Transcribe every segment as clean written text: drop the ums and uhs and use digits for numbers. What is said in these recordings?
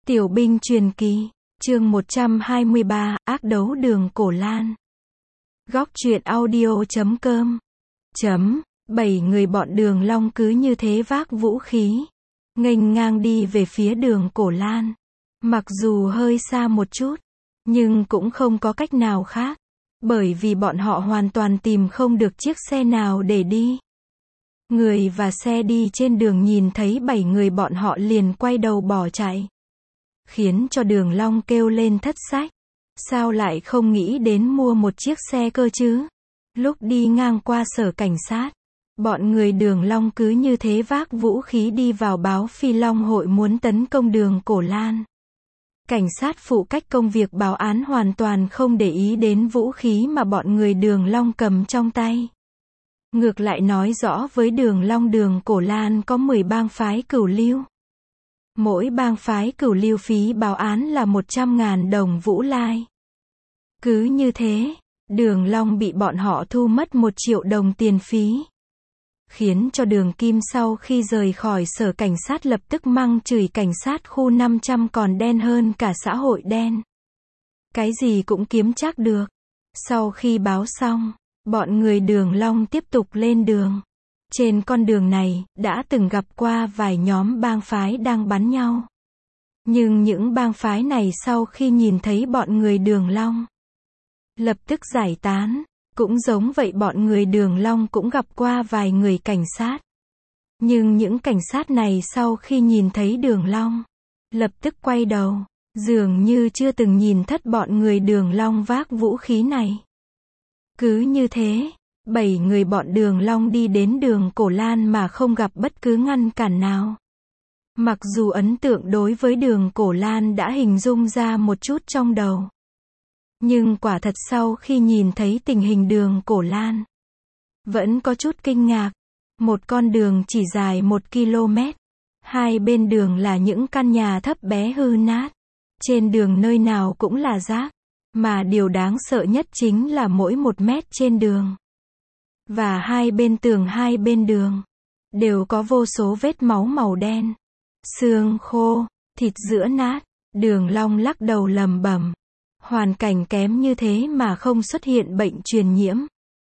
Tiểu binh truyền kỳ, chương 123, ác đấu đường Cổ Lan. Góc truyện audio.com. 7 người bọn Đường Long cứ như thế vác vũ khí, nghênh ngang đi về phía đường Cổ Lan. Mặc dù hơi xa một chút, nhưng cũng không có cách nào khác, bởi vì bọn họ hoàn toàn tìm không được chiếc xe nào để đi. Người và xe đi trên đường nhìn thấy 7 người bọn họ liền quay đầu bỏ chạy, khiến cho Đường Long kêu lên thất sách. Sao lại không nghĩ đến mua một chiếc xe cơ chứ? Lúc đi ngang qua sở cảnh sát, bọn người Đường Long cứ như thế vác vũ khí đi vào báo Phi Long hội muốn tấn công đường Cổ Lan. Cảnh sát phụ trách công việc báo án hoàn toàn không để ý đến vũ khí mà bọn người Đường Long cầm trong tay. Ngược lại nói rõ với Đường Long đường Cổ Lan có 10 bang phái cửu lưu. Mỗi bang phái cửu lưu phí báo án là 100.000 đồng Vũ Lai. Cứ như thế, Đường Long bị bọn họ thu mất 1 triệu đồng tiền phí. Khiến cho Đường Kim sau khi rời khỏi sở cảnh sát lập tức mắng chửi cảnh sát khu 500 còn đen hơn cả xã hội đen. Cái gì cũng kiếm chắc được. Sau khi báo xong, bọn người Đường Long tiếp tục lên đường. Trên con đường này, đã từng gặp qua vài nhóm bang phái đang bắn nhau. Nhưng những bang phái này sau khi nhìn thấy bọn người Đường Long, lập tức giải tán. Cũng giống vậy bọn người Đường Long cũng gặp qua vài người cảnh sát. Nhưng những cảnh sát này sau khi nhìn thấy Đường Long, lập tức quay đầu, dường như chưa từng nhìn thất bọn người Đường Long vác vũ khí này. Cứ như thế, 7 người bọn Đường Long đi đến đường Cổ Lan mà không gặp bất cứ ngăn cản nào. Mặc dù ấn tượng đối với đường Cổ Lan đã hình dung ra một chút trong đầu, nhưng quả thật sau khi nhìn thấy tình hình đường Cổ Lan, vẫn có chút kinh ngạc. Một con đường chỉ dài 1 km. Hai bên đường là những căn nhà thấp bé hư nát. Trên đường nơi nào cũng là rác. Mà điều đáng sợ nhất chính là mỗi 1 mét trên đường, và hai bên tường hai bên đường, đều có vô số vết máu màu đen. Xương khô, thịt giữa nát. Đường Long lắc đầu lẩm bẩm. Hoàn cảnh kém như thế mà không xuất hiện bệnh truyền nhiễm.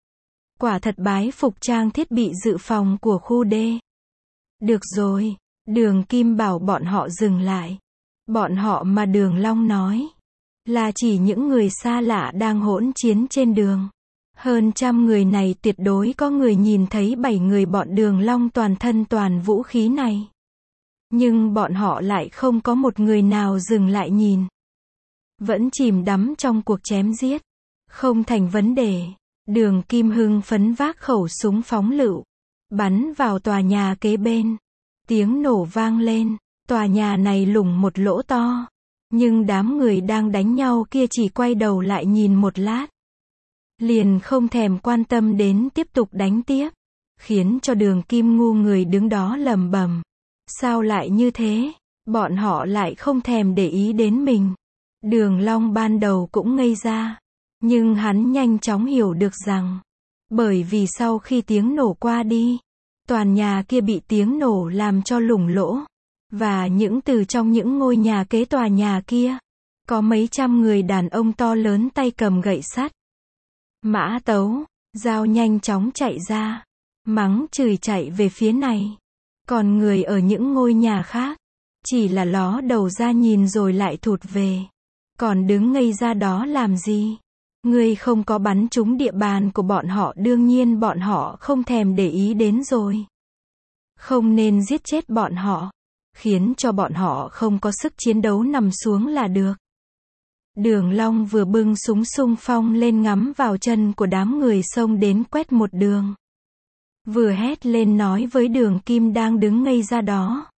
Quả thật bái phục trang thiết bị dự phòng của khu D. Được rồi, Đường Kim bảo bọn họ dừng lại. Bọn họ mà Đường Long nói là chỉ những người xa lạ đang hỗn chiến trên đường. Hơn 100 người này tuyệt đối có người nhìn thấy 7 người bọn Đường Long toàn thân toàn vũ khí này. Nhưng bọn họ lại không có một người nào dừng lại nhìn. Vẫn chìm đắm trong cuộc chém giết. Không thành vấn đề. Đường Kim hưng phấn vác khẩu súng phóng lựu, bắn vào tòa nhà kế bên. Tiếng nổ vang lên. Tòa nhà này lủng một lỗ to. Nhưng đám người đang đánh nhau kia chỉ quay đầu lại nhìn một lát, liền không thèm quan tâm đến tiếp tục đánh tiếp. Khiến cho Đường Kim ngu người đứng đó lẩm bẩm. Sao lại như thế? Bọn họ lại không thèm để ý đến mình. Đường Long ban đầu cũng ngây ra. Nhưng hắn nhanh chóng hiểu được rằng, bởi vì sau khi tiếng nổ qua đi, toàn nhà kia bị tiếng nổ làm cho lủng lỗ. Và những từ trong những ngôi nhà kế tòa nhà kia, có mấy trăm người đàn ông to lớn tay cầm gậy sắt, mã tấu, dao nhanh chóng chạy ra, mắng chửi chạy về phía này. Còn người ở những ngôi nhà khác, chỉ là ló đầu ra nhìn rồi lại thụt về. Còn đứng ngây ra đó làm gì? Ngươi không có bắn trúng địa bàn của bọn họ, đương nhiên bọn họ không thèm để ý đến rồi. Không nên giết chết bọn họ, khiến cho bọn họ không có sức chiến đấu nằm xuống là được. Đường Long vừa bưng súng xung phong lên ngắm vào chân của đám người xông đến quét một đường, vừa hét lên nói với Đường Kim đang đứng ngây ra đó.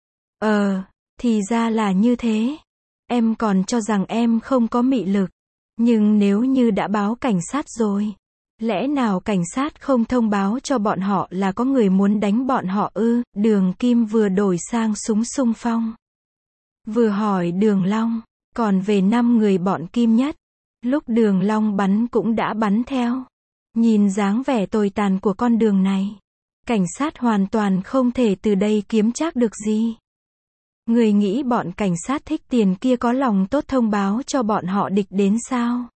Thì ra là như thế. Em còn cho rằng em không có mị lực. Nhưng nếu như đã báo cảnh sát rồi, lẽ nào cảnh sát không thông báo cho bọn họ là có người muốn đánh bọn họ ư? Đường Kim vừa đổi sang súng xung phong, vừa hỏi Đường Long, còn về 5 người bọn Kim Nhất. Lúc Đường Long bắn cũng đã bắn theo. Nhìn dáng vẻ tồi tàn của con đường này, cảnh sát hoàn toàn không thể từ đây kiếm trác được gì. Người nghĩ bọn cảnh sát thích tiền kia có lòng tốt thông báo cho bọn họ địch đến sao?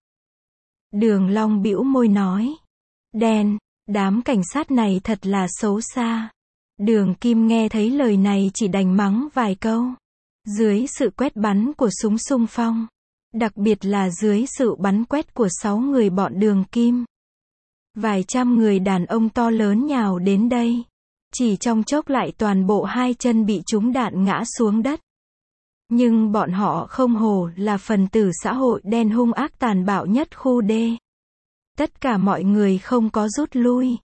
Đường Long bĩu môi nói. Đen, đám cảnh sát này thật là xấu xa. Đường Kim nghe thấy lời này chỉ đành mắng vài câu. Dưới sự quét bắn của súng xung phong, đặc biệt là dưới sự bắn quét của 6 người bọn Đường Kim, vài trăm người đàn ông to lớn nhào đến đây. Chỉ trong chốc lại toàn bộ 2 chân bị trúng đạn ngã xuống đất. Nhưng bọn họ không hổ là phần tử xã hội đen hung ác tàn bạo nhất khu D. Tất cả mọi người không có rút lui.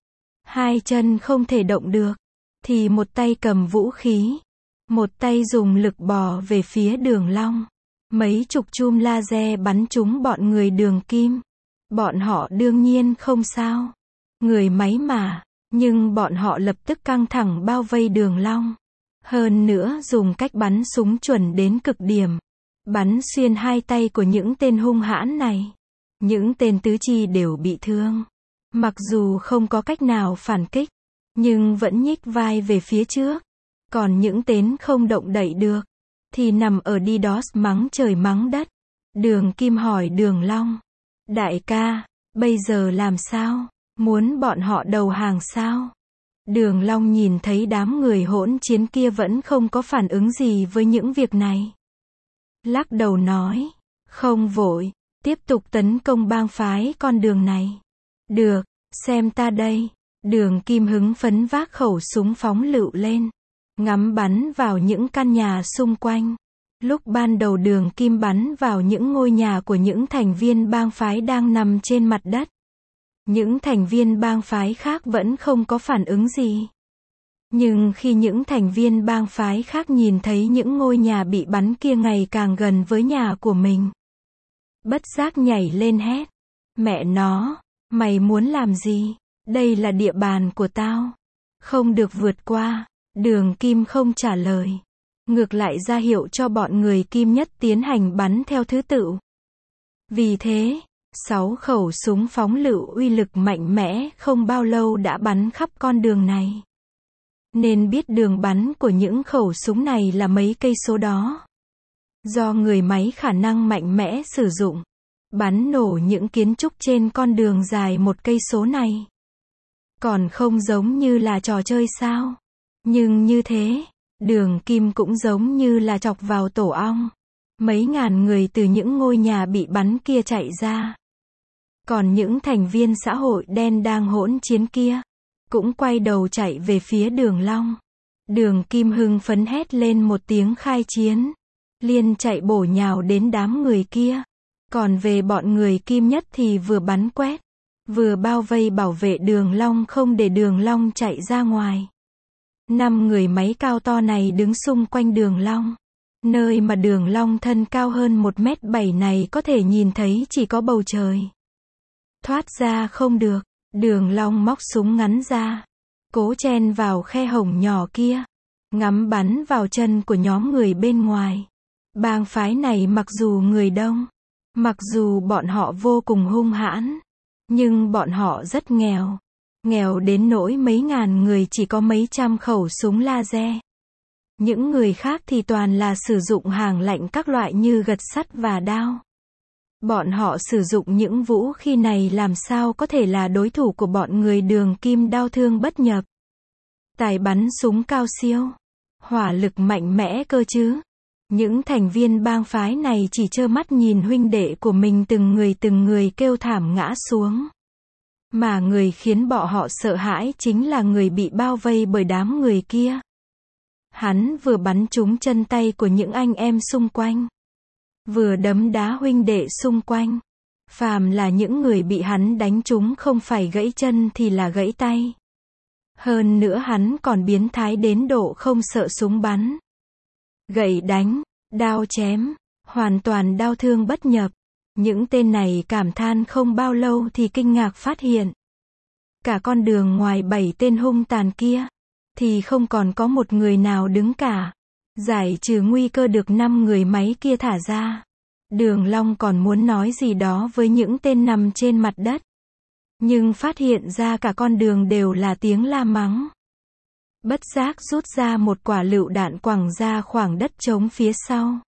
2 chân không thể động được. Thì một tay cầm vũ khí. Một tay dùng lực bò về phía Đường Long. Mấy chục chum laser bắn trúng bọn người Đường Kim. Bọn họ đương nhiên không sao. Người máy mà. Nhưng bọn họ lập tức căng thẳng bao vây Đường Long. Hơn nữa dùng cách bắn súng chuẩn đến cực điểm. Bắn xuyên 2 tay của những tên hung hãn này. Những tên tứ chi đều bị thương. Mặc dù không có cách nào phản kích, nhưng vẫn nhích vai về phía trước. Còn những tên không động đậy được, thì nằm ở DDoS mắng trời mắng đất. Đường Kim hỏi Đường Long. Đại ca, bây giờ làm sao? Muốn bọn họ đầu hàng sao? Đường Long nhìn thấy đám người hỗn chiến kia vẫn không có phản ứng gì với những việc này. Lắc đầu nói. Không vội. Tiếp tục tấn công bang phái con đường này. Được, xem ta đây. Đường Kim hứng phấn vác khẩu súng phóng lựu lên. Ngắm bắn vào những căn nhà xung quanh. Lúc ban đầu Đường Kim bắn vào những ngôi nhà của những thành viên bang phái đang nằm trên mặt đất. Những thành viên bang phái khác vẫn không có phản ứng gì. Nhưng khi những thành viên bang phái khác nhìn thấy những ngôi nhà bị bắn kia ngày càng gần với nhà của mình, bất giác nhảy lên hét. Mẹ nó, mày muốn làm gì? Đây là địa bàn của tao. Không được vượt qua. Đường Kim không trả lời. Ngược lại ra hiệu cho bọn người Kim Nhất tiến hành bắn theo thứ tự. Vì thế, 6 khẩu súng phóng lựu uy lực mạnh mẽ không bao lâu đã bắn khắp con đường này. Nên biết đường bắn của những khẩu súng này là mấy cây số đó. Do người máy khả năng mạnh mẽ sử dụng, bắn nổ những kiến trúc trên con đường dài 1 cây số này. Còn không giống như là trò chơi sao? Nhưng như thế, Đường Kim cũng giống như là chọc vào tổ ong. Mấy ngàn người từ những ngôi nhà bị bắn kia chạy ra. Còn những thành viên xã hội đen đang hỗn chiến kia, cũng quay đầu chạy về phía Đường Long. Đường Kim hưng phấn hét lên một tiếng khai chiến. Liền chạy bổ nhào đến đám người kia. Còn về bọn người Kim Nhất thì vừa bắn quét, vừa bao vây bảo vệ Đường Long không để Đường Long chạy ra ngoài. 5 người máy cao to này đứng xung quanh Đường Long. Nơi mà Đường Long thân cao hơn 1m7 này có thể nhìn thấy chỉ có bầu trời. Thoát ra không được. Đường Long móc súng ngắn ra, cố chen vào khe hổng nhỏ kia, ngắm bắn vào chân của nhóm người bên ngoài. Bang phái này mặc dù người đông, mặc dù bọn họ vô cùng hung hãn, nhưng bọn họ rất nghèo. Nghèo đến nỗi mấy ngàn người chỉ có mấy trăm khẩu súng laser. Những người khác thì toàn là sử dụng hàng lạnh các loại như gật sắt và đao. Bọn họ sử dụng những vũ khí này làm sao có thể là đối thủ của bọn người Đường Kim đao thương bất nhập. Tài bắn súng cao siêu, hỏa lực mạnh mẽ cơ chứ. Những thành viên bang phái này chỉ trơ mắt nhìn huynh đệ của mình từng người kêu thảm ngã xuống. Mà người khiến bọn họ sợ hãi chính là người bị bao vây bởi đám người kia. Hắn vừa bắn trúng chân tay của những anh em xung quanh, vừa đấm đá huynh đệ xung quanh. Phàm là những người bị hắn đánh trúng không phải gãy chân thì là gãy tay. Hơn nữa hắn còn biến thái đến độ không sợ súng bắn. Gậy đánh, đao chém, hoàn toàn đau thương bất nhập. Những tên này cảm than không bao lâu thì kinh ngạc phát hiện. Cả con đường ngoài 7 tên hung tàn kia, thì không còn có một người nào đứng cả. Giải trừ nguy cơ được 5 người máy kia thả ra. Đường Long còn muốn nói gì đó với những tên nằm trên mặt đất. Nhưng phát hiện ra cả con đường đều là tiếng la mắng. bất giác rút ra một quả lựu đạn quẳng ra khoảng đất trống phía sau.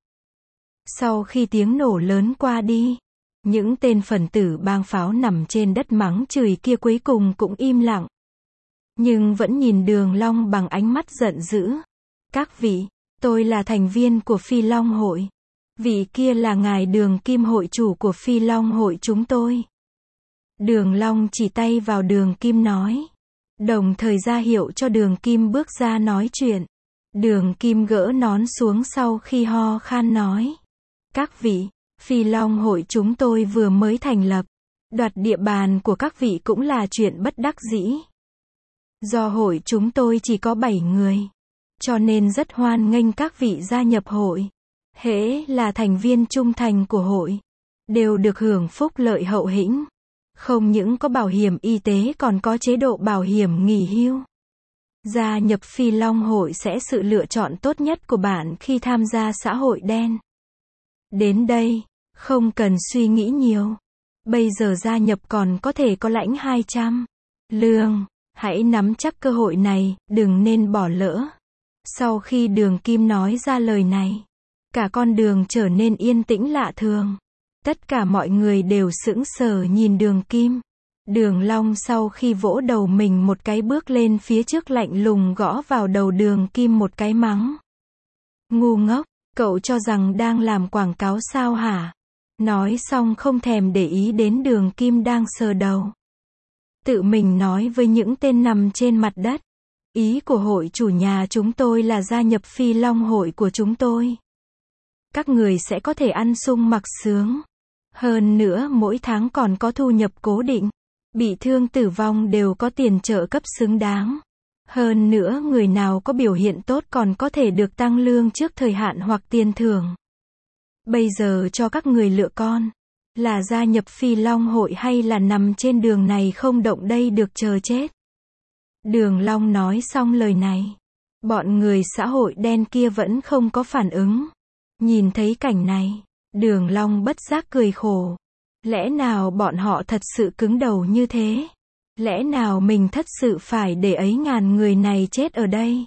Sau khi tiếng nổ lớn qua đi, những tên phần tử bang pháo nằm trên đất mắng chửi kia cuối cùng cũng im lặng. Nhưng vẫn nhìn Đường Long bằng ánh mắt giận dữ. Các vị, tôi là thành viên của Phi Long hội. Vị kia là ngài Đường Kim hội chủ của Phi Long hội chúng tôi. Đường Long chỉ tay vào Đường Kim nói. Đồng thời ra hiệu cho Đường Kim bước ra nói chuyện. Đường Kim gỡ nón xuống sau khi ho khan nói. Các vị, Phi Long hội chúng tôi vừa mới thành lập. Đoạt địa bàn của các vị cũng là chuyện bất đắc dĩ. Do hội chúng tôi chỉ có 7 người. Cho nên rất hoan nghênh các vị gia nhập hội. Hễ là thành viên trung thành của hội, đều được hưởng phúc lợi hậu hĩnh. Không những có bảo hiểm y tế còn có chế độ bảo hiểm nghỉ hưu. Gia nhập Phi Long hội sẽ sự lựa chọn tốt nhất của bạn khi tham gia xã hội đen. Đến đây, không cần suy nghĩ nhiều. Bây giờ gia nhập còn có thể có lãnh 200 lương. Hãy nắm chắc cơ hội này, đừng nên bỏ lỡ. Sau khi Đường Kim nói ra lời này, cả con đường trở nên yên tĩnh lạ thường. Tất cả mọi người đều sững sờ nhìn Đường Kim. Đường Long sau khi vỗ đầu mình một cái bước lên phía trước lạnh lùng gõ vào đầu Đường Kim một cái mắng. Ngu ngốc, cậu cho rằng đang làm quảng cáo sao hả? Nói xong không thèm để ý đến Đường Kim đang sờ đầu. Tự mình nói với những tên nằm trên mặt đất. Ý của hội chủ nhà chúng tôi là gia nhập Phi Long hội của chúng tôi. Các người sẽ có thể ăn sung mặc sướng. Hơn nữa mỗi tháng còn có thu nhập cố định. Bị thương tử vong đều có tiền trợ cấp xứng đáng. Hơn nữa người nào có biểu hiện tốt còn có thể được tăng lương trước thời hạn hoặc tiền thưởng. Bây giờ cho các người lựa con. Là gia nhập Phi Long hội hay là nằm trên đường này không động đây được chờ chết. Đường Long nói xong lời này. Bọn người xã hội đen kia vẫn không có phản ứng. Nhìn thấy cảnh này, Đường Long bất giác cười khổ. Lẽ nào bọn họ thật sự cứng đầu như thế? Lẽ nào mình thật sự phải để ấy ngàn người này chết ở đây?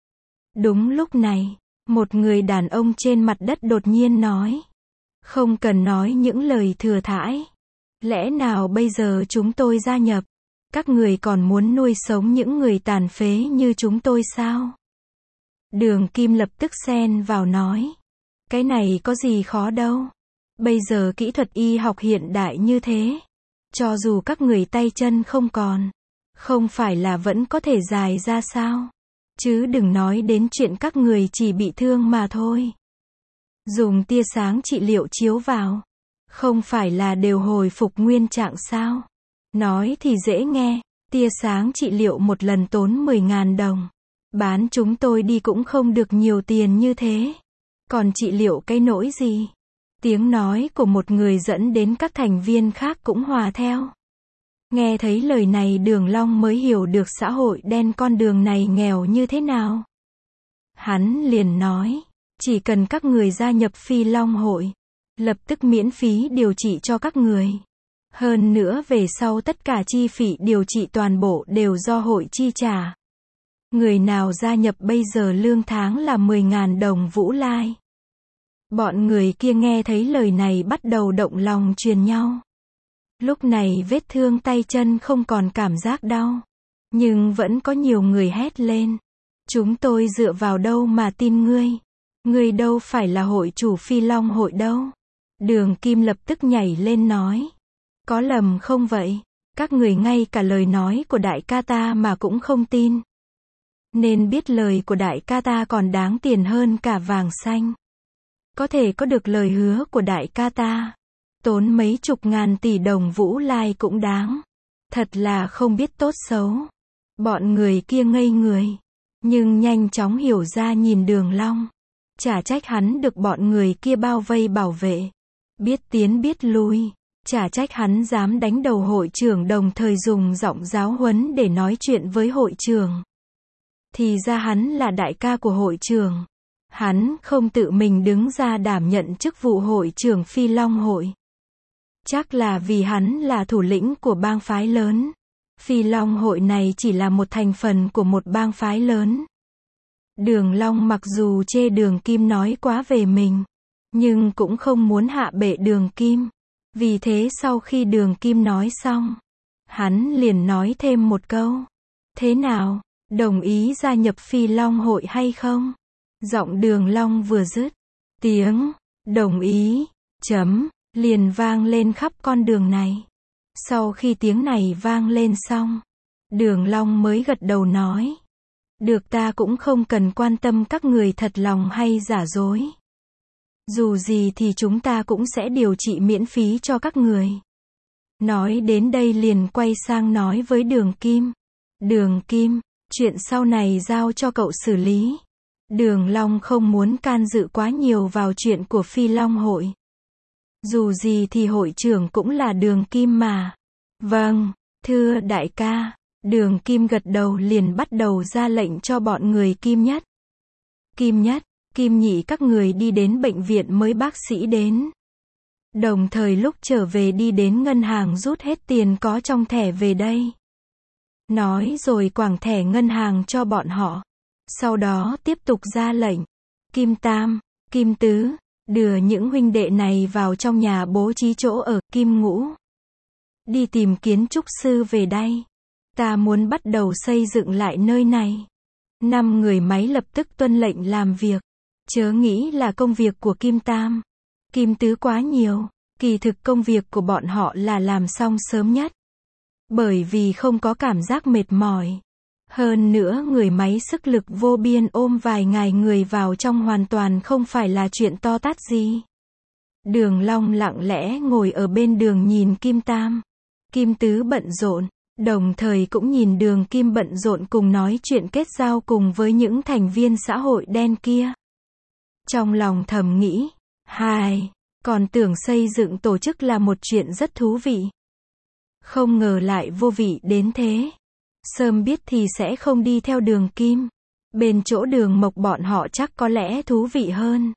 Đúng lúc này, một người đàn ông trên mặt đất đột nhiên nói. Không cần nói những lời thừa thãi. Lẽ nào bây giờ chúng tôi gia nhập? Các người còn muốn nuôi sống những người tàn phế như chúng tôi sao? Đường Kim lập tức xen vào nói. Cái này có gì khó đâu. Bây giờ kỹ thuật y học hiện đại như thế. Cho dù các người tay chân không còn, không phải là vẫn có thể dài ra sao? Chứ đừng nói đến chuyện các người chỉ bị thương mà thôi. Dùng tia sáng trị liệu chiếu vào, không phải là đều hồi phục nguyên trạng sao? Nói thì dễ nghe, tia sáng trị liệu một lần tốn 10.000 đồng. Bán chúng tôi đi cũng không được nhiều tiền như thế. Còn trị liệu cái nỗi gì? Tiếng nói của một người dẫn đến các thành viên khác cũng hòa theo. Nghe thấy lời này Đường Long mới hiểu được xã hội đen con đường này nghèo như thế nào. Hắn liền nói, chỉ cần các người gia nhập Phi Long hội, lập tức miễn phí điều trị cho các người. Hơn nữa về sau tất cả chi phí điều trị toàn bộ đều do hội chi trả. Người nào gia nhập bây giờ lương tháng là 10.000 đồng Vũ Lai. Bọn người kia nghe thấy lời này bắt đầu động lòng truyền nhau. Lúc này vết thương tay chân không còn cảm giác đau. Nhưng vẫn có nhiều người hét lên. Chúng tôi dựa vào đâu mà tin ngươi? Ngươi đâu phải là hội chủ Phi Long hội đâu. Đường Kim lập tức nhảy lên nói. Có lầm không vậy? Các người ngay cả lời nói của đại ca ta mà cũng không tin. Nên biết lời của đại ca ta còn đáng tiền hơn cả vàng xanh. Có thể có được lời hứa của đại ca ta, tốn mấy chục ngàn tỷ đồng Vũ Lai cũng đáng. Thật là không biết tốt xấu. Bọn người kia ngây người, nhưng nhanh chóng hiểu ra nhìn Đường Long. Chả trách hắn được bọn người kia bao vây bảo vệ. Biết tiến biết lui. Chả trách hắn dám đánh đầu hội trưởng đồng thời dùng giọng giáo huấn để nói chuyện với hội trưởng. Thì ra hắn là đại ca của hội trưởng. Hắn không tự mình đứng ra đảm nhận chức vụ hội trưởng Phi Long hội. Chắc là vì hắn là thủ lĩnh của bang phái lớn. Phi Long hội này chỉ là một thành phần của một bang phái lớn. Đường Long mặc dù chê Đường Kim nói quá về mình, nhưng cũng không muốn hạ bệ Đường Kim. Vì thế sau khi Đường Kim nói xong, hắn liền nói thêm một câu. Thế nào, đồng ý gia nhập Phi Long hội hay không? Giọng Đường Long vừa dứt, tiếng đồng ý liền vang lên khắp con đường này. Sau khi tiếng này vang lên xong, Đường Long mới gật đầu nói. Được, ta cũng không cần quan tâm các người thật lòng hay giả dối. Dù gì thì chúng ta cũng sẽ điều trị miễn phí cho các người. Nói đến đây liền quay sang nói với Đường Kim. Đường Kim, chuyện sau này giao cho cậu xử lý. Đường Long không muốn can dự quá nhiều vào chuyện của Phi Long hội. Dù gì thì hội trưởng cũng là Đường Kim mà. Vâng, thưa đại ca. Đường Kim gật đầu liền bắt đầu ra lệnh cho bọn người Kim Nhất. Kim Nhất, Kim Nhị các người đi đến bệnh viện mới bác sĩ đến. Đồng thời lúc trở về đi đến ngân hàng rút hết tiền có trong thẻ về đây. Nói rồi quàng thẻ ngân hàng cho bọn họ. Sau đó tiếp tục ra lệnh. Kim Tam, Kim Tứ, đưa những huynh đệ này vào trong nhà bố trí chỗ ở. Kim Ngũ, đi tìm kiến trúc sư về đây. Ta muốn bắt đầu xây dựng lại nơi này. 5 người máy lập tức tuân lệnh làm việc. Chớ nghĩ là công việc của Kim Tam, Kim Tứ quá nhiều. Kỳ thực công việc của bọn họ là làm xong sớm nhất. Bởi vì không có cảm giác mệt mỏi. Hơn nữa người máy sức lực vô biên ôm vài ngàn người vào trong hoàn toàn không phải là chuyện to tát gì. Đường Long lặng lẽ ngồi ở bên đường nhìn Kim Tam, Kim Tứ bận rộn. Đồng thời cũng nhìn Đường Kim bận rộn cùng nói chuyện kết giao cùng với những thành viên xã hội đen kia. Trong lòng thầm nghĩ, còn tưởng xây dựng tổ chức là một chuyện rất thú vị. Không ngờ lại vô vị đến thế. Sớm biết thì sẽ không đi theo Đường Kim. Bên chỗ Đường Mộc bọn họ chắc có lẽ thú vị hơn.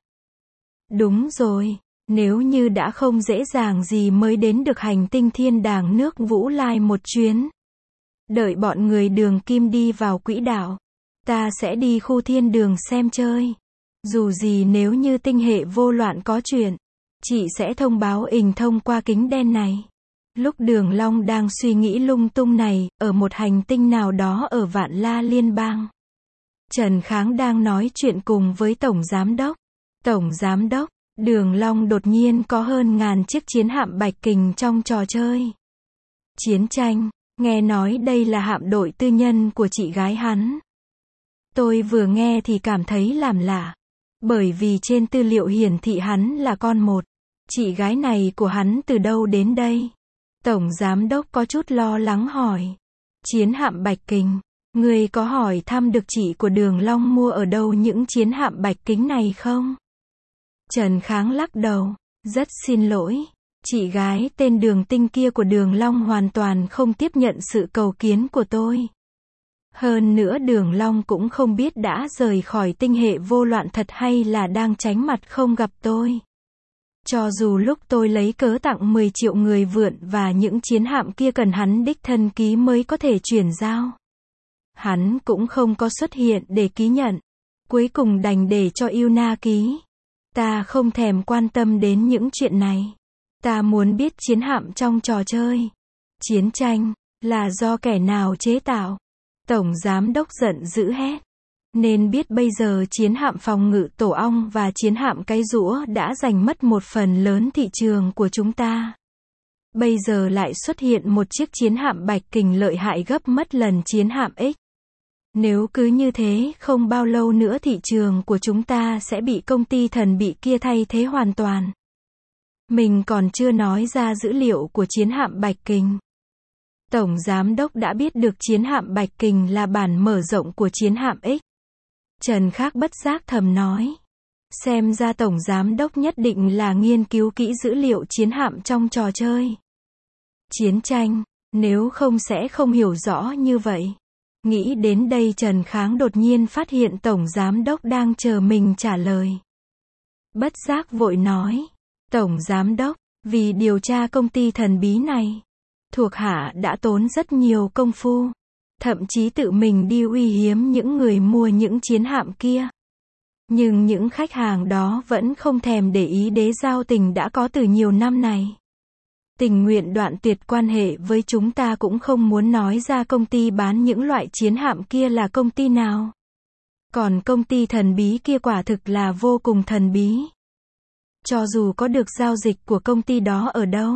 Đúng rồi, nếu như đã không dễ dàng gì mới đến được hành tinh thiên đàng nước Vũ Lai một chuyến. Đợi bọn người Đường Kim đi vào quỹ đạo, ta sẽ đi khu thiên đường xem chơi. Dù gì nếu như tinh hệ vô loạn có chuyện, chị sẽ thông báo thông qua kính đen này. Lúc Đường Long đang suy nghĩ lung tung này, ở một hành tinh nào đó ở Vạn La Liên bang, Trần Kháng đang nói chuyện cùng với Tổng Giám Đốc. Tổng Giám Đốc, Đường Long đột nhiên có hơn ngàn chiếc chiến hạm Bạch Kình trong trò chơi chiến tranh. Nghe nói đây là hạm đội tư nhân của chị gái hắn. Tôi vừa nghe thì cảm thấy làm lạ. Bởi vì trên tư liệu hiển thị hắn là con một. Chị gái này của hắn từ đâu đến đây? Tổng Giám Đốc có chút lo lắng hỏi. Chiến hạm Bạch Kình. Người có hỏi thăm được chị của Đường Long mua ở đâu những chiến hạm bạch kính này không? Trần Kháng lắc đầu. Rất xin lỗi. Chị gái tên Đường Tinh kia của Đường Long hoàn toàn không tiếp nhận sự cầu kiến của tôi. Hơn nữa Đường Long cũng không biết đã rời khỏi tinh hệ vô loạn thật hay là đang tránh mặt không gặp tôi. Cho dù lúc tôi lấy cớ tặng 10 triệu người vượn và những chiến hạm kia cần hắn đích thân ký mới có thể chuyển giao, hắn cũng không có xuất hiện để ký nhận. Cuối cùng đành để cho Yuna ký. Ta không thèm quan tâm đến những chuyện này. Ta muốn biết chiến hạm trong trò chơi chiến tranh là do kẻ nào chế tạo. Tổng Giám Đốc giận dữ hét. Nên biết bây giờ chiến hạm phòng ngự tổ ong và chiến hạm cái rũa đã giành mất một phần lớn thị trường của chúng ta. Bây giờ lại xuất hiện một chiếc chiến hạm Bạch Kình lợi hại gấp mất lần chiến hạm X. Nếu cứ như thế, không bao lâu nữa thị trường của chúng ta sẽ bị công ty thần bị kia thay thế hoàn toàn. Mình còn chưa nói ra dữ liệu của chiến hạm Bạch Kình. Tổng Giám Đốc đã biết được chiến hạm Bạch Kình là bản mở rộng của chiến hạm X. Trần Khác bất giác thầm nói. Xem ra Tổng Giám Đốc nhất định là nghiên cứu kỹ dữ liệu chiến hạm trong trò chơi chiến tranh, nếu không sẽ không hiểu rõ như vậy. Nghĩ đến đây Trần Kháng đột nhiên phát hiện Tổng Giám Đốc đang chờ mình trả lời. Bất giác vội nói. Tổng Giám Đốc, vì điều tra công ty thần bí này, Thuộc hạ đã tốn rất nhiều công phu, thậm chí tự mình đi uy hiếp những người mua những chiến hạm kia. Nhưng những khách hàng đó vẫn không thèm để ý đến giao tình đã có từ nhiều năm này. Tình nguyện đoạn tuyệt quan hệ với chúng ta cũng không muốn nói ra công ty bán những loại chiến hạm kia là công ty nào. Còn công ty thần bí kia quả thực là vô cùng thần bí. Cho dù có được giao dịch của công ty đó ở đâu.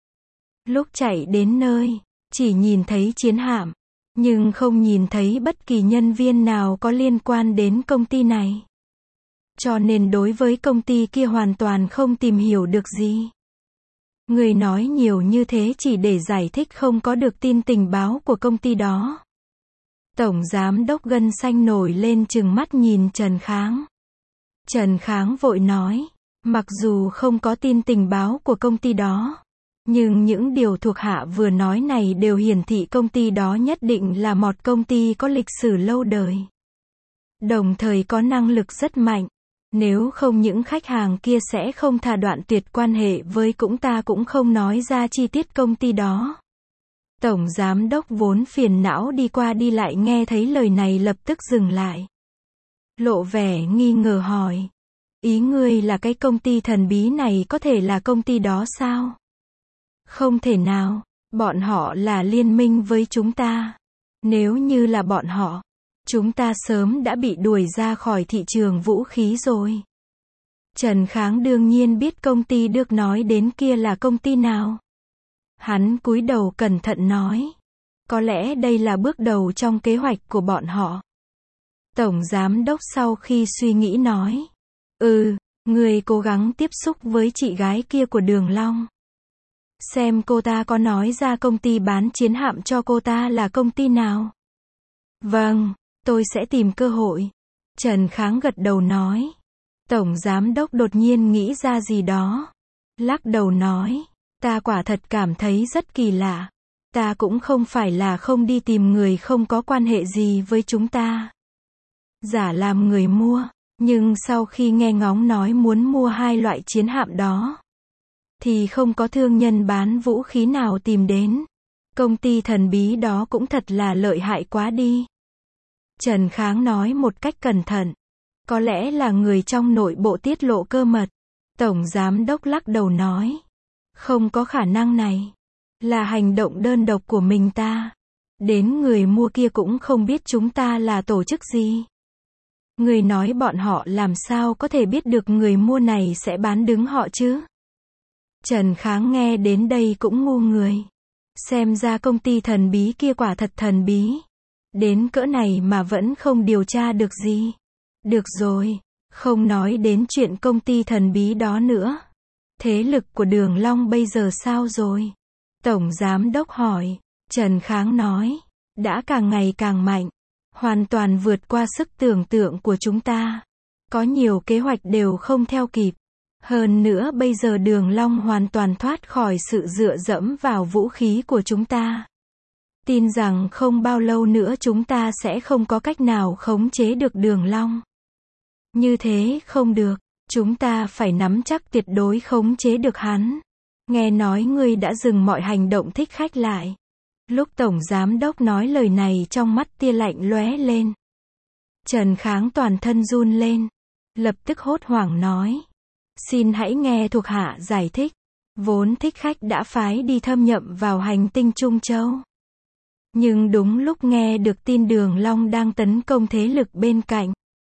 Lúc chạy đến nơi, chỉ nhìn thấy chiến hạm, nhưng không nhìn thấy bất kỳ nhân viên nào có liên quan đến công ty này. Cho nên đối với công ty kia hoàn toàn không tìm hiểu được gì. Người nói nhiều như thế chỉ để giải thích không có được tin tình báo của công ty đó. Tổng giám đốc gân xanh nổi lên trừng mắt nhìn Trần Kháng. Trần Kháng vội nói, mặc dù không có tin tình báo của công ty đó, nhưng những điều thuộc hạ vừa nói này đều hiển thị công ty đó nhất định là một công ty có lịch sử lâu đời. Đồng thời có năng lực rất mạnh. Nếu không những khách hàng kia sẽ không thà đoạn tuyệt quan hệ với ta cũng không nói ra chi tiết công ty đó. Tổng giám đốc vốn phiền não đi qua đi lại nghe thấy lời này lập tức dừng lại. Lộ vẻ nghi ngờ hỏi. Ý ngươi là cái công ty thần bí này có thể là công ty đó sao? Không thể nào, bọn họ là liên minh với chúng ta. Nếu như là bọn họ, chúng ta sớm đã bị đuổi ra khỏi thị trường vũ khí rồi. Trần Kháng đương nhiên biết công ty được nói đến kia là công ty nào. Hắn cúi đầu cẩn thận nói. Có lẽ đây là bước đầu trong kế hoạch của bọn họ. Tổng giám đốc sau khi suy nghĩ nói. Người cố gắng tiếp xúc với chị gái kia của Đường Long. Xem cô ta có nói ra công ty bán chiến hạm cho cô ta là công ty nào. Vâng, tôi sẽ tìm cơ hội. Trần Kháng gật đầu nói. Tổng giám đốc đột nhiên nghĩ ra gì đó. Lắc đầu nói. Ta quả thật cảm thấy rất kỳ lạ. Ta cũng không phải là không đi tìm người không có quan hệ gì với chúng ta. Giả làm người mua. Nhưng sau khi nghe ngóng nói muốn mua hai loại chiến hạm đó, thì không có thương nhân bán vũ khí nào tìm đến. Công ty thần bí đó cũng thật là lợi hại quá đi. Trần Kháng nói một cách cẩn thận. Có lẽ là người trong nội bộ tiết lộ cơ mật. Tổng giám đốc lắc đầu nói. Không có khả năng này. Là hành động đơn độc của mình ta. Đến người mua kia cũng không biết chúng ta là tổ chức gì. Người nói bọn họ làm sao có thể biết được người mua này sẽ bán đứng họ chứ? Trần Kháng nghe đến đây cũng ngu người. Xem ra công ty thần bí kia quả thật thần bí. Đến cỡ này mà vẫn không điều tra được gì. Được rồi, không nói đến chuyện công ty thần bí đó nữa. Thế lực của Đường Long bây giờ sao rồi? Tổng giám đốc hỏi. Trần Kháng nói. Đã càng ngày càng mạnh. Hoàn toàn vượt qua sức tưởng tượng của chúng ta. Có nhiều kế hoạch đều không theo kịp. Hơn nữa bây giờ Đường Long hoàn toàn thoát khỏi sự dựa dẫm vào vũ khí của chúng ta. Tin rằng không bao lâu nữa chúng ta sẽ không có cách nào khống chế được Đường Long. Như thế không được. Chúng ta phải nắm chắc tuyệt đối khống chế được hắn. Nghe nói ngươi đã dừng mọi hành động thích khách lại. Lúc Tổng Giám Đốc nói lời này trong mắt tia lạnh lóe lên. Trần Kháng toàn thân run lên. Lập tức hốt hoảng nói. Xin hãy nghe thuộc hạ giải thích. Vốn thích khách đã phái đi thâm nhập vào hành tinh Trung Châu. Nhưng đúng lúc nghe được tin Đường Long đang tấn công thế lực bên cạnh.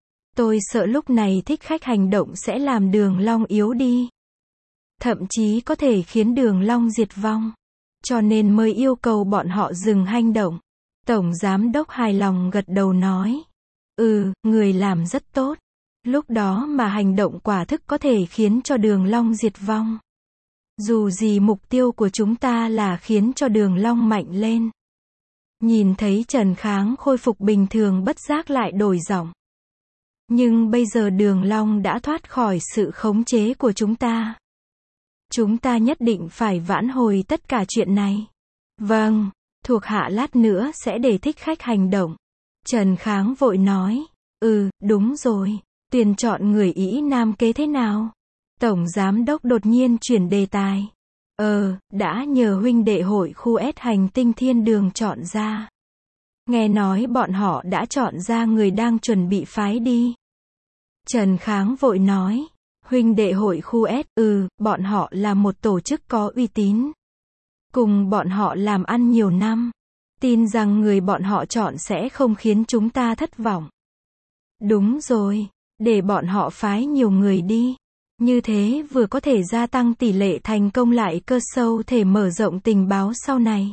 Tôi sợ lúc này thích khách hành động sẽ làm Đường Long yếu đi. Thậm chí có thể khiến Đường Long diệt vong. Cho nên mới yêu cầu bọn họ dừng hành động. Tổng Giám Đốc hài lòng gật đầu nói. Người làm rất tốt. Lúc đó mà hành động quả thức có thể khiến cho Đường Long diệt vong. Dù gì mục tiêu của chúng ta là khiến cho Đường Long mạnh lên. Nhìn thấy Trần Kháng khôi phục bình thường bất giác lại đổi giọng. Nhưng bây giờ Đường Long đã thoát khỏi sự khống chế của chúng ta. Chúng ta nhất định phải vãn hồi tất cả chuyện này. Vâng, thuộc hạ lát nữa sẽ để thích khách hành động. Trần Kháng vội nói. Đúng rồi. Tuyển chọn người Ý Nam kế thế nào? Tổng Giám Đốc đột nhiên chuyển đề tài. Đã nhờ huynh đệ hội khu S hành tinh thiên đường chọn ra. Nghe nói bọn họ đã chọn ra người đang chuẩn bị phái đi. Trần Kháng vội nói. Huynh đệ hội khu S, bọn họ là một tổ chức có uy tín. Cùng bọn họ làm ăn nhiều năm. Tin rằng người bọn họ chọn sẽ không khiến chúng ta thất vọng. Đúng rồi, để bọn họ phái nhiều người đi. Như thế vừa có thể gia tăng tỷ lệ thành công lại cơ sâu thể mở rộng tình báo sau này.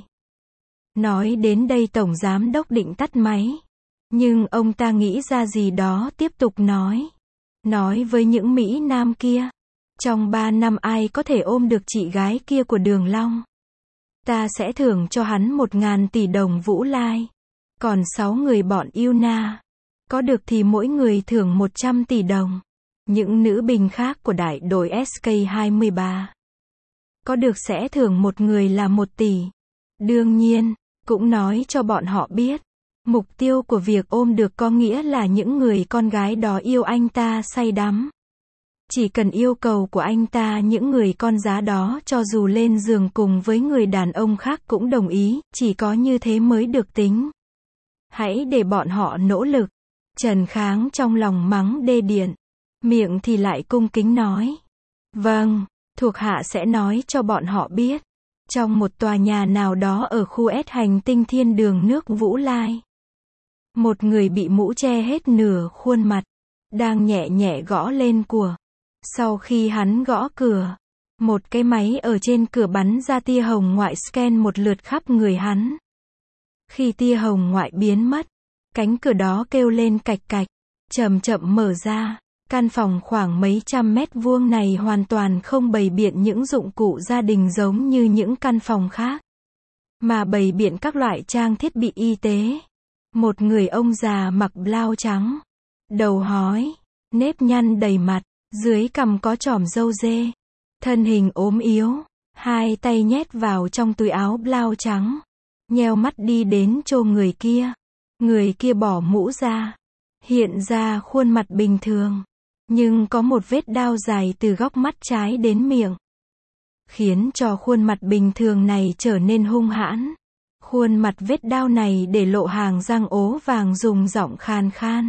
Nói đến đây Tổng Giám Đốc định tắt máy. Nhưng ông ta nghĩ ra gì đó tiếp tục nói. Nói với những Mỹ Nam kia. Trong 3 năm ai có thể ôm được chị gái kia của Đường Long. Ta sẽ thưởng cho hắn 1.000 tỷ đồng Vũ Lai. Còn 6 người bọn Yuna. Có được thì mỗi người thưởng 100 tỷ đồng. Những nữ binh khác của đại đội SK-23. Có được sẽ thưởng một người là 1 tỷ. Đương nhiên, cũng nói cho bọn họ biết. Mục tiêu của việc ôm được có nghĩa là những người con gái đó yêu anh ta say đắm. Chỉ cần yêu cầu của anh ta những người con giá đó cho dù lên giường cùng với người đàn ông khác cũng đồng ý, chỉ có như thế mới được tính. Hãy để bọn họ nỗ lực. Trần Kháng trong lòng mắng đê điện. Miệng thì lại cung kính nói. Vâng, thuộc hạ sẽ nói cho bọn họ biết. Trong một tòa nhà nào đó ở khu S hành tinh thiên đường nước Vũ Lai. Một người bị mũ che hết nửa khuôn mặt. Đang nhẹ nhẹ gõ lên cửa. Sau khi hắn gõ cửa. Một cái máy ở trên cửa bắn ra tia hồng ngoại scan một lượt khắp người hắn. Khi tia hồng ngoại biến mất. Cánh cửa đó kêu lên cạch cạch. Chậm chậm mở ra. Căn phòng khoảng mấy trăm mét vuông này hoàn toàn không bày biện những dụng cụ gia đình giống như những căn phòng khác. Mà bày biện các loại trang thiết bị y tế. Một người ông già mặc blau trắng. Đầu hói. Nếp nhăn đầy mặt. Dưới cằm có chòm râu dê. Thân hình ốm yếu. Hai tay nhét vào trong túi áo blau trắng. Nheo mắt đi đến chỗ người kia. Người kia bỏ mũ ra. Hiện ra khuôn mặt bình thường. Nhưng có một vết đao dài từ góc mắt trái đến miệng. Khiến cho khuôn mặt bình thường này trở nên hung hãn. Khuôn mặt vết đao này để lộ hàng răng ố vàng dùng giọng khan khan.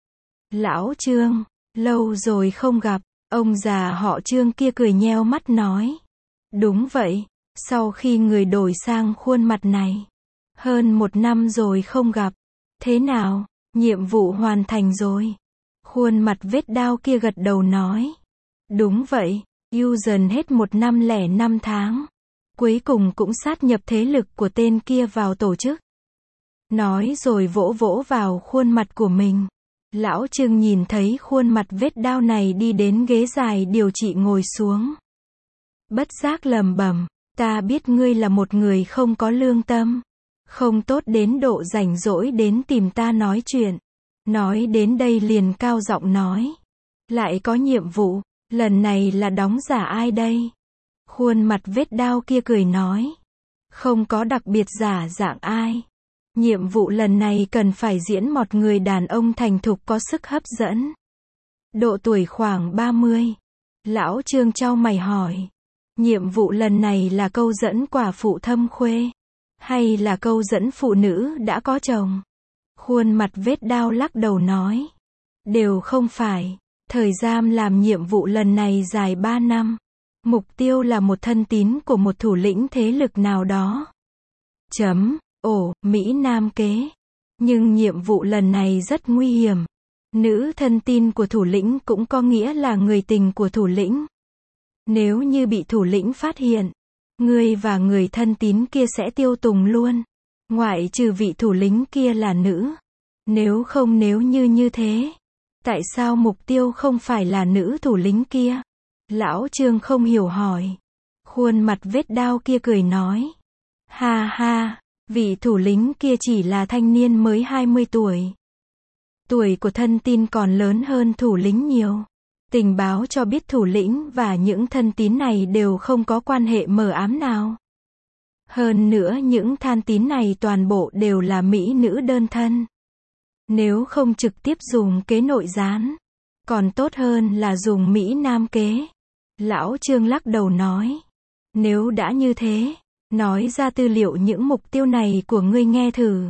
Lão Trương, lâu rồi không gặp. Ông già họ Trương kia cười nheo mắt nói. Đúng vậy, sau khi người đổi sang khuôn mặt này. Hơn 1 năm rồi không gặp. Thế nào, nhiệm vụ hoàn thành rồi. Khuôn mặt vết đao kia gật đầu nói. Đúng vậy, yêu dần hết 1 năm lẻ 5 tháng. Cuối cùng cũng sát nhập thế lực của tên kia vào tổ chức. Nói rồi vỗ vỗ vào khuôn mặt của mình. Lão Trương nhìn thấy khuôn mặt vết đao này đi đến ghế dài điều trị ngồi xuống. Bất giác lẩm bẩm, ta biết ngươi là một người không có lương tâm. Không tốt đến độ rảnh rỗi đến tìm ta nói chuyện. Nói đến đây liền cao giọng nói. Lại có nhiệm vụ, lần này là đóng giả ai đây? Khuôn mặt vết đao kia cười nói. Không có đặc biệt giả dạng ai. Nhiệm vụ lần này cần phải diễn một người đàn ông thành thục có sức hấp dẫn. Độ tuổi khoảng 30. Lão Trương chau mày hỏi. Nhiệm vụ lần này là câu dẫn quả phụ thâm khuê. Hay là câu dẫn phụ nữ đã có chồng? Khuôn mặt vết đao lắc đầu nói. Đều không phải. Thời gian làm nhiệm vụ lần này dài 3 năm. Mục tiêu là một thân tín của một thủ lĩnh thế lực nào đó. Mỹ Nam kế. Nhưng nhiệm vụ lần này rất nguy hiểm. Nữ thân tín của thủ lĩnh cũng có nghĩa là người tình của thủ lĩnh. Nếu như bị thủ lĩnh phát hiện, ngươi và người thân tín kia sẽ tiêu tùng luôn. Ngoại trừ vị thủ lĩnh kia là nữ. Nếu không nếu như thế. Tại sao mục tiêu không phải là nữ thủ lĩnh kia? Lão Trương không hiểu hỏi. Khuôn mặt vết đao kia cười nói. Ha ha, vị thủ lĩnh kia chỉ là thanh niên mới 20 tuổi. Tuổi của thân tín còn lớn hơn thủ lĩnh nhiều. Tình báo cho biết thủ lĩnh và những thân tín này đều không có quan hệ mờ ám nào. Hơn nữa những thân tín này toàn bộ đều là mỹ nữ đơn thân. Nếu không trực tiếp dùng kế nội gián, còn tốt hơn là dùng Mỹ Nam kế. Lão Trương lắc đầu nói. Nếu đã như thế, nói ra tư liệu những mục tiêu này của ngươi nghe thử.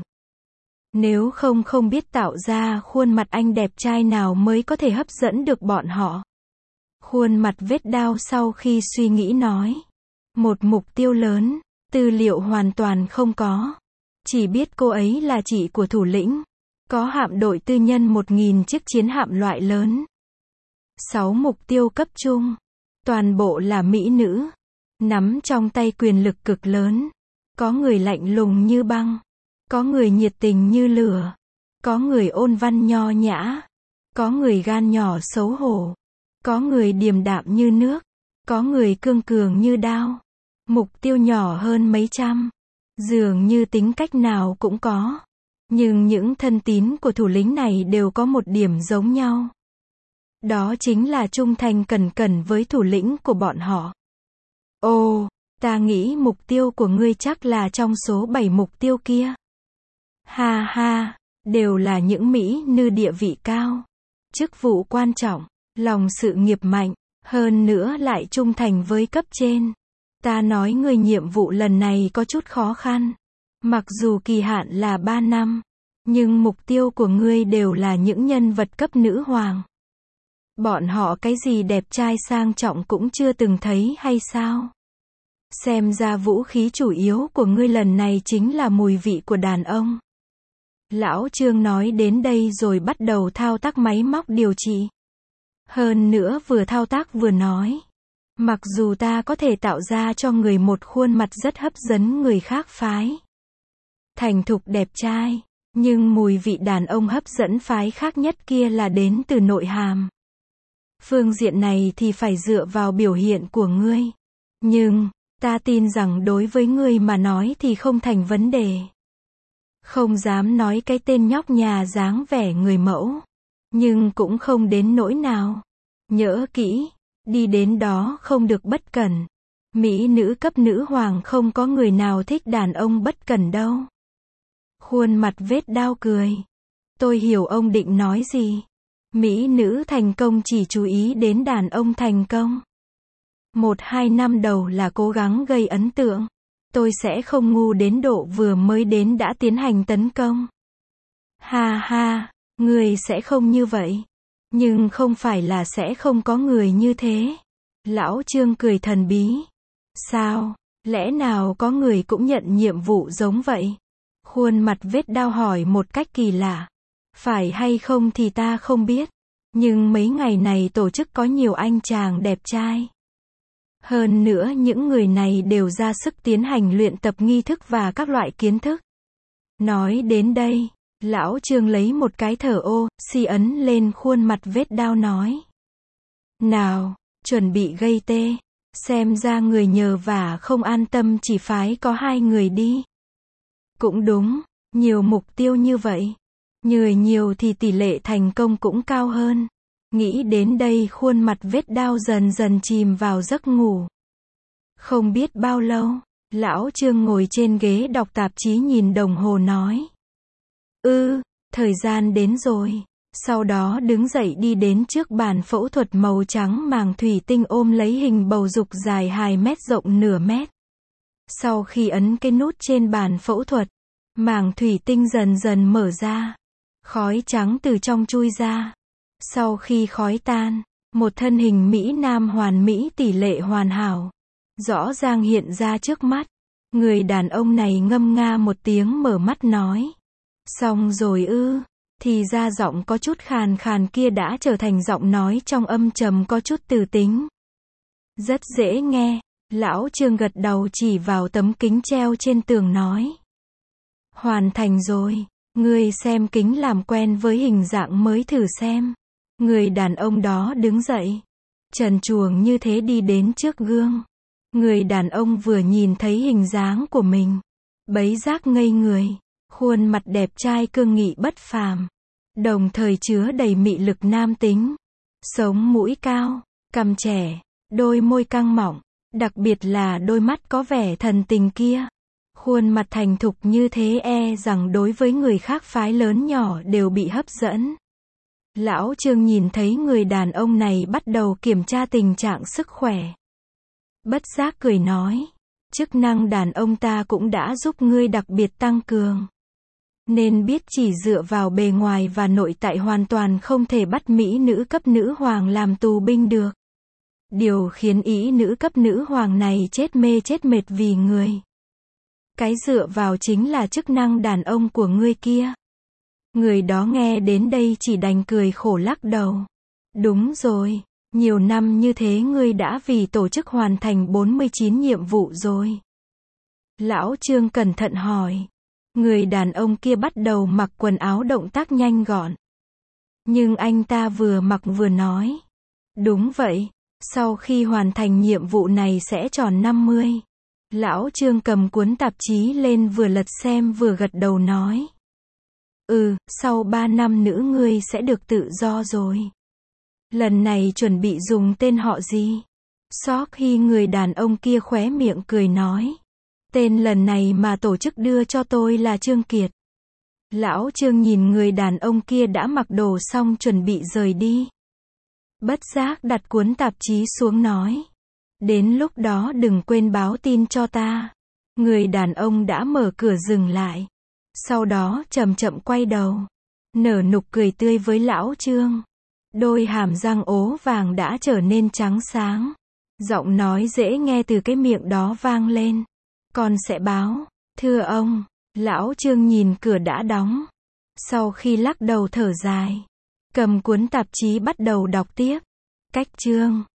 Nếu không biết tạo ra khuôn mặt anh đẹp trai nào mới có thể hấp dẫn được bọn họ. Khuôn mặt vết đao sau khi suy nghĩ nói. Một mục tiêu lớn, tư liệu hoàn toàn không có. Chỉ biết cô ấy là chị của thủ lĩnh. Có hạm đội tư nhân 1.000 chiếc chiến hạm loại lớn. 6 mục tiêu cấp trung. Toàn bộ là mỹ nữ. Nắm trong tay quyền lực cực lớn. Có người lạnh lùng như băng. Có người nhiệt tình như lửa. Có người ôn văn nho nhã. Có người gan nhỏ xấu hổ. Có người điềm đạm như nước. Có người cương cường như đao. Mục tiêu nhỏ hơn mấy trăm. Dường như tính cách nào cũng có. Nhưng những thân tín của thủ lĩnh này đều có một điểm giống nhau. Đó chính là trung thành cẩn cẩn với thủ lĩnh của bọn họ. Ồ, ta nghĩ mục tiêu của ngươi chắc là trong số 7 mục tiêu kia. Ha ha, đều là những mỹ nữ địa vị cao. Chức vụ quan trọng, lòng sự nghiệp mạnh, hơn nữa lại trung thành với cấp trên. Ta nói ngươi nhiệm vụ lần này có chút khó khăn. Mặc dù kỳ hạn là 3 năm, nhưng mục tiêu của ngươi đều là những nhân vật cấp nữ hoàng. Bọn họ cái gì đẹp trai sang trọng cũng chưa từng thấy hay sao? Xem ra vũ khí chủ yếu của ngươi lần này chính là mùi vị của đàn ông. Lão Trương nói đến đây rồi bắt đầu thao tác máy móc điều trị. Hơn nữa vừa thao tác vừa nói. Mặc dù ta có thể tạo ra cho người một khuôn mặt rất hấp dẫn người khác phái. Thành thục đẹp trai. Nhưng mùi vị đàn ông hấp dẫn phái khác nhất kia là đến từ nội hàm. Phương diện này thì phải dựa vào biểu hiện của ngươi. Nhưng, ta tin rằng đối với ngươi mà nói thì không thành vấn đề. Không dám nói cái tên nhóc nhà dáng vẻ người mẫu. Nhưng cũng không đến nỗi nào. Nhớ kỹ, đi đến đó không được bất cẩn. Mỹ nữ cấp nữ hoàng không có người nào thích đàn ông bất cẩn đâu. Khuôn mặt vết đao cười. Tôi hiểu ông định nói gì. Mỹ nữ thành công chỉ chú ý đến đàn ông thành công. 1-2 năm đầu là cố gắng gây ấn tượng. Tôi sẽ không ngu đến độ vừa mới đến đã tiến hành tấn công. Ha ha, người sẽ không như vậy. Nhưng không phải là sẽ không có người như thế. Lão Trương cười thần bí. Sao, lẽ nào có người cũng nhận nhiệm vụ giống vậy? Khuôn mặt vết đao hỏi một cách kỳ lạ. Phải hay không thì ta không biết. Nhưng mấy ngày này tổ chức có nhiều anh chàng đẹp trai. Hơn nữa những người này đều ra sức tiến hành luyện tập nghi thức và các loại kiến thức. Nói đến đây, lão Trương lấy một cái thở oxy ấn lên khuôn mặt vết đao nói. Nào, chuẩn bị gây tê. Xem ra người nhờ vả không an tâm chỉ phái có 2 người đi. Cũng đúng, nhiều mục tiêu như vậy. Người nhiều thì tỷ lệ thành công cũng cao hơn. Nghĩ đến đây khuôn mặt vết đao dần dần chìm vào giấc ngủ. Không biết bao lâu, lão Trương ngồi trên ghế đọc tạp chí nhìn đồng hồ nói. Thời gian đến rồi. Sau đó đứng dậy đi đến trước bàn phẫu thuật màu trắng màng thủy tinh ôm lấy hình bầu dục dài 2 mét rộng nửa mét. Sau khi ấn cái nút trên bàn phẫu thuật, màng thủy tinh dần dần mở ra. Khói trắng từ trong chui ra. Sau khi khói tan, một thân hình Mỹ Nam hoàn mỹ tỷ lệ hoàn hảo. Rõ ràng hiện ra trước mắt. Người đàn ông này ngâm nga một tiếng mở mắt nói. Xong rồi thì ra giọng có chút khàn khàn kia đã trở thành giọng nói trong âm trầm có chút từ tính. Rất dễ nghe, lão Trương gật đầu chỉ vào tấm kính treo trên tường nói. Hoàn thành rồi, ngươi xem kính làm quen với hình dạng mới thử xem. Người đàn ông đó đứng dậy, trần truồng như thế đi đến trước gương. Người đàn ông vừa nhìn thấy hình dáng của mình, bấy giác ngây người, khuôn mặt đẹp trai cương nghị bất phàm, đồng thời chứa đầy mị lực nam tính. Sống mũi cao, cằm trẻ, đôi môi căng mọng, đặc biệt là đôi mắt có vẻ thần tình kia. Khuôn mặt thành thục như thế rằng đối với người khác phái lớn nhỏ đều bị hấp dẫn. Lão Trương nhìn thấy người đàn ông này bắt đầu kiểm tra tình trạng sức khỏe. Bất giác cười nói, chức năng đàn ông ta cũng đã giúp ngươi đặc biệt tăng cường. Nên biết chỉ dựa vào bề ngoài và nội tại hoàn toàn không thể bắt mỹ nữ cấp nữ hoàng làm tù binh được. Điều khiến ý nữ cấp nữ hoàng này chết mê chết mệt vì người. Cái dựa vào chính là chức năng đàn ông của ngươi kia. Người đó nghe đến đây chỉ đành cười khổ lắc đầu. Đúng rồi, nhiều năm như thế ngươi đã vì tổ chức hoàn thành 49 nhiệm vụ rồi. Lão Trương cẩn thận hỏi. Người đàn ông kia bắt đầu mặc quần áo động tác nhanh gọn. Nhưng anh ta vừa mặc vừa nói. Đúng vậy, sau khi hoàn thành nhiệm vụ này sẽ tròn 50. Lão Trương cầm cuốn tạp chí lên vừa lật xem vừa gật đầu nói. Sau 3 năm nữa ngươi sẽ được tự do rồi. Lần này chuẩn bị dùng tên họ gì? Sóc khi người đàn ông kia khóe miệng cười nói. Tên lần này mà tổ chức đưa cho tôi là Trương Kiệt. Lão Trương nhìn người đàn ông kia đã mặc đồ xong chuẩn bị rời đi. Bất giác đặt cuốn tạp chí xuống nói. Đến lúc đó đừng quên báo tin cho ta. Người đàn ông đã mở cửa dừng lại. Sau đó chậm chậm quay đầu. Nở nụ cười tươi với lão Trương. Đôi hàm răng ố vàng đã trở nên trắng sáng. Giọng nói dễ nghe từ cái miệng đó vang lên. Con sẽ báo. Thưa ông. Lão Trương nhìn cửa đã đóng. Sau khi lắc đầu thở dài. Cầm cuốn tạp chí bắt đầu đọc tiếp. Cách chương